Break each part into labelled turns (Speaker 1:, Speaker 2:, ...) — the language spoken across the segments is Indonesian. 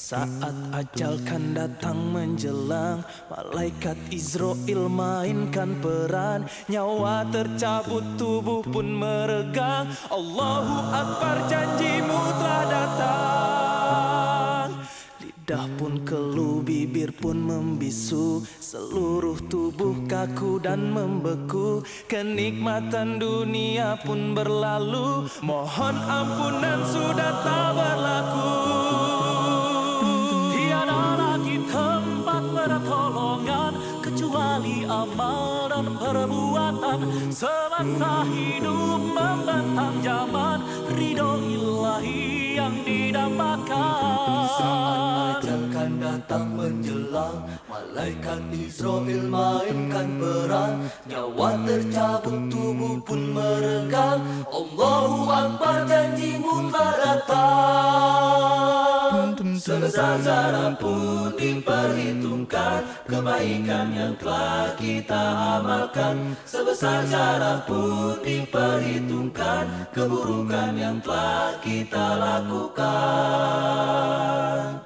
Speaker 1: Saat ajal kan datang menjelang, malaikat Israel mainkan peran. Nyawa tercabut, tubuh pun meregang. Allahu Akbar, janjimu telah datang. Lidah pun keluh, bibir pun membisu, seluruh tubuh kaku dan membeku. Kenikmatan dunia pun berlalu, mohon ampunan sudah tak berlaku. Tiada lagi tempat pertolongan kecuali amal dan perbuatan. Semasa hidup membentang zaman, ridho ilahi yang didambakan.
Speaker 2: Saat ajal kan datang menjelang, malaikat Israel mainkan peran. Nyawa tercabut, tubuh pun meregang. Allahu Akbar, janjimu telah datang. Sebesar zarah pun diperhitungkan kebaikan yang telah kita amalkan. Sebesar zarah pun diperhitungkan keburukan yang telah kita lakukan.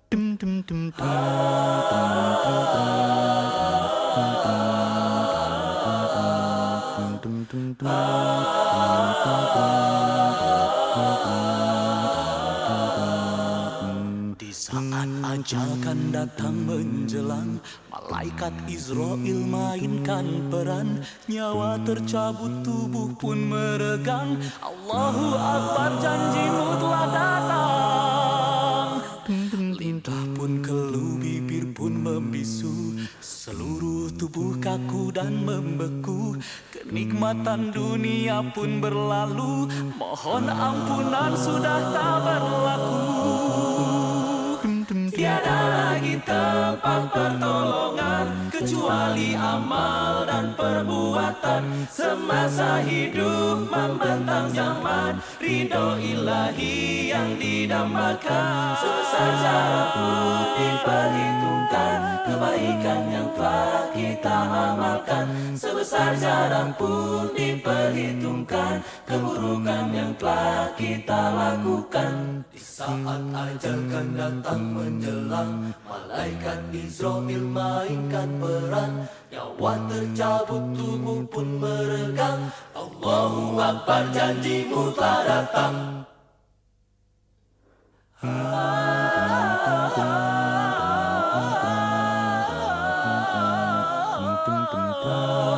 Speaker 1: Di saat ajal kan datang menjelang, malaikat Israel mainkan peran. Nyawa tercabut, tubuh pun meregang. Allahu Akbar, janjimu telah datang. Lidah pun keluh, bibir pun membisu, seluruh tubuh kaku dan membeku. Kenikmatan dunia pun berlalu, mohon ampunan sudah tak berlaku. Tiada lagi tempat pertolongan kecuali amal dan perbuatan. Semasa hidup membentang zaman, ridho ilahi yang didambakan. Sebesar zarah pun diperhitungkan kebaikan yang telah kita amalkan. Sebesar zarah pun diperhitungkan keburukan yang telah kita lakukan.
Speaker 2: Di saat ajal kan datang menjelang, malaikat Israel mainkan peran. Nyawa tercabut, tubuh pun meregang. Allahu Akbar, janjimu telah datang.